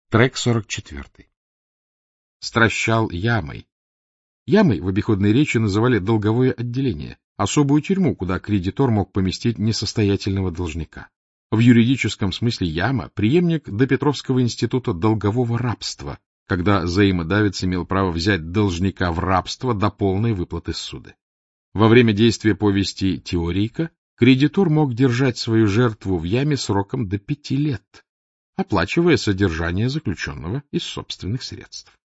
Трек 44. Стращал ямой. Ямой в обиходной речи называли долговое отделение, особую тюрьму, куда кредитор мог поместить несостоятельного должника. В юридическом смысле яма — преемник допетровского института долгового рабства, когда взаимодавец имел право взять должника в рабство до полной выплаты ссуды. Во время действия повести «Теорийка» кредитор мог держать свою жертву в яме сроком до 5 лет, оплачивая содержание заключенного из собственных средств.